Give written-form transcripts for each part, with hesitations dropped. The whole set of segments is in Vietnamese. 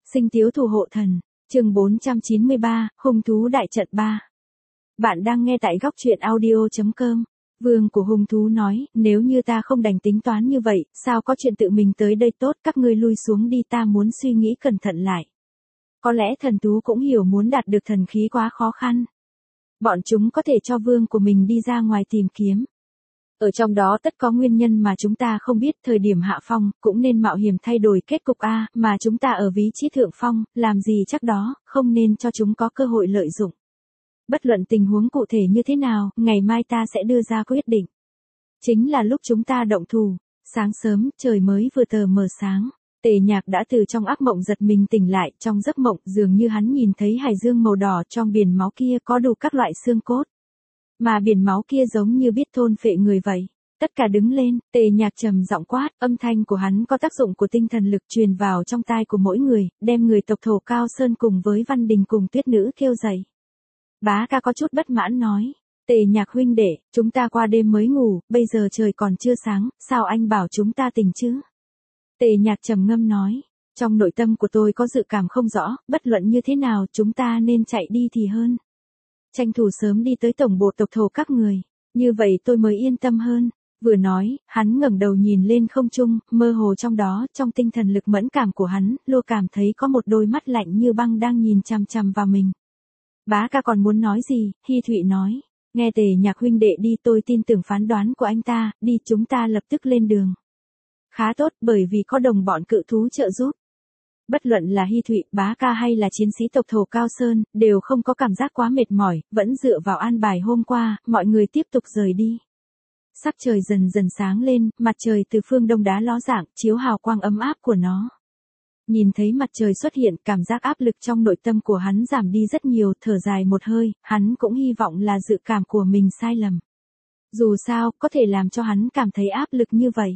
Sinh tiếu thủ hộ thần, chương 493, hung thú đại trận 3. Bạn đang nghe tại góc truyện audio.com. Vương của hung thú nói, nếu như ta không đành tính toán như vậy, sao có chuyện tự mình tới đây tốt, các ngươi lui xuống đi, ta muốn suy nghĩ cẩn thận lại. Có lẽ thần thú cũng hiểu muốn đạt được thần khí quá khó khăn. Bọn chúng có thể cho vương của mình đi ra ngoài tìm kiếm. Ở trong đó tất có nguyên nhân mà chúng ta không biết, thời điểm hạ phong, cũng nên mạo hiểm thay đổi kết cục A, mà chúng ta ở vị trí thượng phong, làm gì chắc đó, không nên cho chúng có cơ hội lợi dụng. Bất luận tình huống cụ thể như thế nào, ngày mai ta sẽ đưa ra quyết định. Chính là lúc chúng ta động thủ, sáng sớm, trời mới vừa tờ mờ sáng. Tề Nhạc đã từ trong ác mộng giật mình tỉnh lại, trong giấc mộng dường như hắn nhìn thấy hải dương màu đỏ, trong biển máu kia có đủ các loại xương cốt. Mà biển máu kia giống như biết thôn phệ người vậy. Tất cả đứng lên, Tề Nhạc trầm giọng quát, âm thanh của hắn có tác dụng của tinh thần lực truyền vào trong tai của mỗi người, đem người tộc Thổ Cao Sơn cùng với Văn Đình cùng Tuyết Nữ kêu dậy. Bá ca có chút bất mãn nói, Tề Nhạc huynh đệ, chúng ta qua đêm mới ngủ, bây giờ trời còn chưa sáng, sao anh bảo chúng ta tỉnh chứ? Tề Nhạc trầm ngâm nói, trong nội tâm của tôi có dự cảm không rõ, bất luận như thế nào chúng ta nên chạy đi thì hơn. Tranh thủ sớm đi tới tổng bộ tộc Thổ các người, như vậy tôi mới yên tâm hơn. Vừa nói, hắn ngẩng đầu nhìn lên không trung, mơ hồ trong đó, trong tinh thần lực mẫn cảm của hắn, Lô cảm thấy có một đôi mắt lạnh như băng đang nhìn chằm chằm vào mình. Bá ca còn muốn nói gì, Hi Thụy nói, nghe Tề Nhạc huynh đệ đi, tôi tin tưởng phán đoán của anh ta, đi chúng ta lập tức lên đường. Khá tốt, bởi vì có đồng bọn cự thú trợ giúp. Bất luận là Hi Thụy, Bá ca hay là chiến sĩ tộc Thổ Cao Sơn, đều không có cảm giác quá mệt mỏi, vẫn dựa vào an bài hôm qua, mọi người tiếp tục rời đi. Sắc trời dần dần sáng lên, mặt trời từ phương đông đá ló dạng, chiếu hào quang ấm áp của nó. Nhìn thấy mặt trời xuất hiện, cảm giác áp lực trong nội tâm của hắn giảm đi rất nhiều, thở dài một hơi, hắn cũng hy vọng là dự cảm của mình sai lầm. Dù sao, có thể làm cho hắn cảm thấy áp lực như vậy.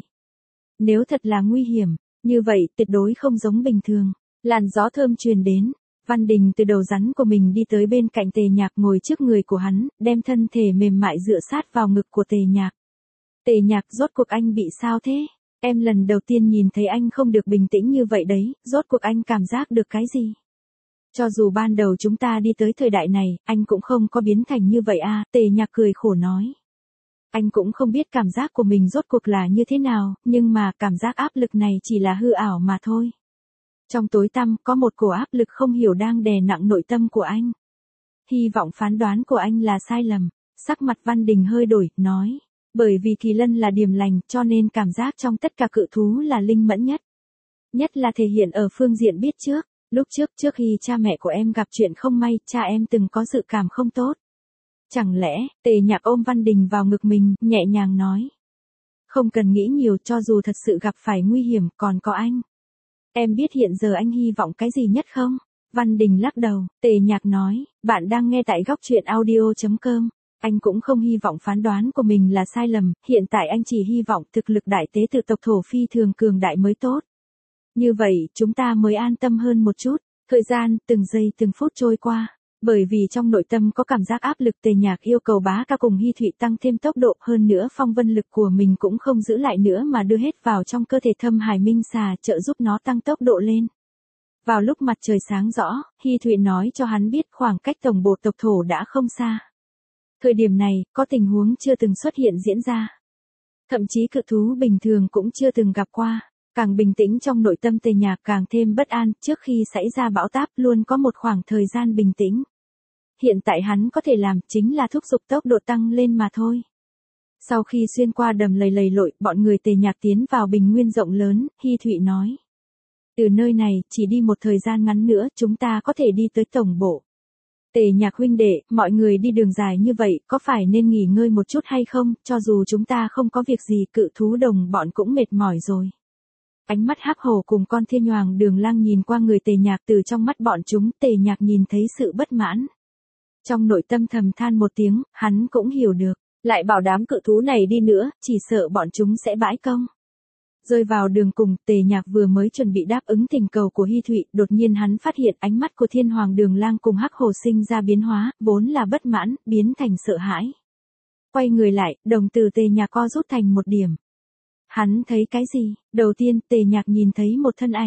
Nếu thật là nguy hiểm, như vậy tuyệt đối không giống bình thường. Làn gió thơm truyền đến, Văn Đình từ đầu rắn của mình đi tới bên cạnh Tề Nhạc, ngồi trước người của hắn, đem thân thể mềm mại dựa sát vào ngực của Tề Nhạc. Tề Nhạc, rốt cuộc anh bị sao thế? Em lần đầu tiên nhìn thấy anh không được bình tĩnh như vậy đấy, rốt cuộc anh cảm giác được cái gì? Cho dù ban đầu chúng ta đi tới thời đại này, anh cũng không có biến thành như vậy à, Tề Nhạc cười khổ nói. Anh cũng không biết cảm giác của mình rốt cuộc là như thế nào, nhưng mà cảm giác áp lực này chỉ là hư ảo mà thôi. Trong tối tăm, có một cổ áp lực không hiểu đang đè nặng nội tâm của anh. Hy vọng phán đoán của anh là sai lầm. Sắc mặt Văn Đình hơi đổi, nói. Bởi vì Kỳ Lân là điềm lành, cho nên cảm giác trong tất cả cự thú là linh mẫn nhất. Nhất là thể hiện ở phương diện biết trước. Lúc trước khi cha mẹ của em gặp chuyện không may, cha em từng có dự cảm không tốt. Chẳng lẽ, Tề Nhạc ôm Văn Đình vào ngực mình, nhẹ nhàng nói. Không cần nghĩ nhiều, cho dù thật sự gặp phải nguy hiểm, còn có anh. Em biết hiện giờ anh hy vọng cái gì nhất không? Văn Đình lắc đầu, Tề Nhạc nói, bạn đang nghe tại góc truyện audio.com. Anh cũng không hy vọng phán đoán của mình là sai lầm, hiện tại anh chỉ hy vọng thực lực đại tế tự tộc Thổ phi thường cường đại mới tốt. Như vậy, chúng ta mới an tâm hơn một chút. Thời gian, từng giây từng phút trôi qua. Bởi vì trong nội tâm có cảm giác áp lực, Tề Nhạc yêu cầu Bá ca cùng Hi Thụy tăng thêm tốc độ, hơn nữa phong vân lực của mình cũng không giữ lại nữa mà đưa hết vào trong cơ thể Thâm Hải Minh Xà, trợ giúp nó tăng tốc độ lên. Vào lúc mặt trời sáng rõ, Hi Thụy nói cho hắn biết khoảng cách tổng bộ tộc Thổ đã không xa. Thời điểm này, có tình huống chưa từng xuất hiện diễn ra. Thậm chí cự thú bình thường cũng chưa từng gặp qua. Càng bình tĩnh trong nội tâm Tề Nhạc càng thêm bất an, trước khi xảy ra bão táp luôn có một khoảng thời gian bình tĩnh. Hiện tại hắn có thể làm chính là thúc giục tốc độ tăng lên mà thôi. Sau khi xuyên qua đầm lầy lội, bọn người Tề Nhạc tiến vào bình nguyên rộng lớn, Hi Thụy nói. Từ nơi này, chỉ đi một thời gian ngắn nữa, chúng ta có thể đi tới tổng bộ. Tề Nhạc huynh đệ, mọi người đi đường dài như vậy, có phải nên nghỉ ngơi một chút hay không, cho dù chúng ta không có việc gì, cự thú đồng bọn cũng mệt mỏi rồi. Ánh mắt Hắc Hổ cùng con Thiên Hoàng Đường Lang nhìn qua người Tề Nhạc, từ trong mắt bọn chúng, Tề Nhạc nhìn thấy sự bất mãn. Trong nội tâm thầm than một tiếng, hắn cũng hiểu được, lại bảo đám cự thú này đi nữa, chỉ sợ bọn chúng sẽ bãi công. Rơi vào đường cùng, Tề Nhạc vừa mới chuẩn bị đáp ứng thỉnh cầu của Hi Thụy, đột nhiên hắn phát hiện ánh mắt của Thiên Hoàng Đường Lang cùng Hắc Hổ sinh ra biến hóa, vốn là bất mãn, biến thành sợ hãi. Quay người lại, đồng tử Tề Nhạc co rút thành một điểm. Hắn thấy cái gì? Đầu tiên, Tề Nhạc nhìn thấy một thân ảnh.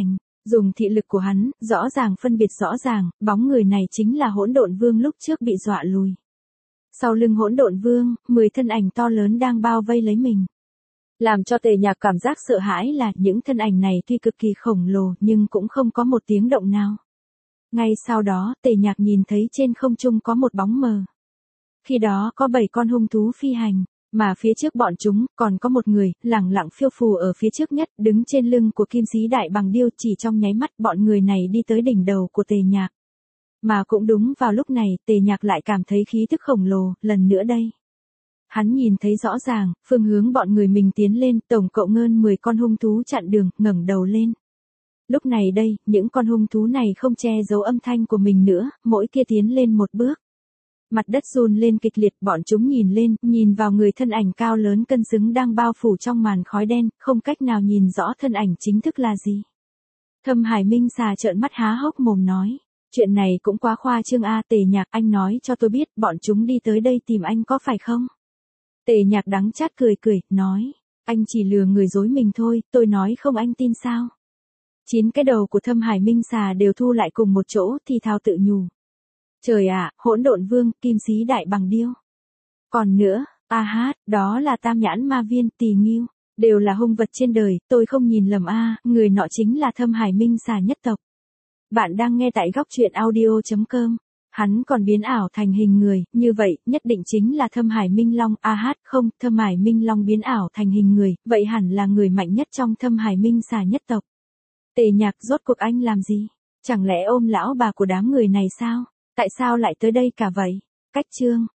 Dùng thị lực của hắn, rõ ràng phân biệt rõ ràng, bóng người này chính là Hỗn Độn Vương lúc trước bị dọa lùi. Sau lưng Hỗn Độn Vương, 10 thân ảnh to lớn đang bao vây lấy mình. Làm cho Tề Nhạc cảm giác sợ hãi là những thân ảnh này tuy cực kỳ khổng lồ nhưng cũng không có một tiếng động nào. Ngay sau đó, Tề Nhạc nhìn thấy trên không trung có một bóng mờ. Khi đó có 7 con hung thú phi hành, mà phía trước bọn chúng còn có một người lẳng lặng phiêu phù ở phía trước nhất, đứng trên lưng của Kim Sĩ Đại Bằng Điêu. Chỉ trong nháy mắt bọn người này đi tới đỉnh đầu của Tề Nhạc. Mà cũng đúng vào lúc này, Tề Nhạc lại cảm thấy khí tức khổng lồ, lần nữa đây. Hắn nhìn thấy rõ ràng, phương hướng bọn người mình tiến lên, tổng cộng hơn 10 con hung thú chặn đường, ngẩng đầu lên. Lúc này đây, những con hung thú này không che giấu âm thanh của mình nữa, mỗi kia tiến lên một bước. Mặt đất run lên kịch liệt, bọn chúng nhìn lên, nhìn vào người thân ảnh cao lớn cân xứng đang bao phủ trong màn khói đen, không cách nào nhìn rõ thân ảnh chính thức là gì. Thâm Hải Minh Xà trợn mắt há hốc mồm nói. Chuyện này cũng quá khoa trương a. Tề Nhạc, anh nói cho tôi biết, bọn chúng đi tới đây tìm anh có phải không? Tề Nhạc đắng chát cười cười, nói. Anh chỉ lừa người dối mình thôi, tôi nói không anh tin sao? 9 cái đầu của Thâm Hải Minh Xà đều thu lại cùng một chỗ, thì thào tự nhủ. Trời ạ, Hỗn Độn Vương, Kim Sĩ Đại Bằng Điêu. Còn nữa, đó là Tam Nhãn Ma Viên, Tỳ Ngưu, đều là hung vật trên đời, tôi không nhìn lầm người nọ chính là Thâm Hải Minh Xà nhất tộc. Bạn đang nghe tại góc truyện audio.com. Hắn còn biến ảo thành hình người, như vậy, nhất định chính là Thâm Hải Minh Long. Không, Thâm Hải Minh Long biến ảo thành hình người, vậy hẳn là người mạnh nhất trong Thâm Hải Minh Xà nhất tộc. Tề Nhạc, rốt cuộc anh làm gì? Chẳng lẽ ôm lão bà của đám người này sao? Tại sao lại tới đây cả vậy? Cách chương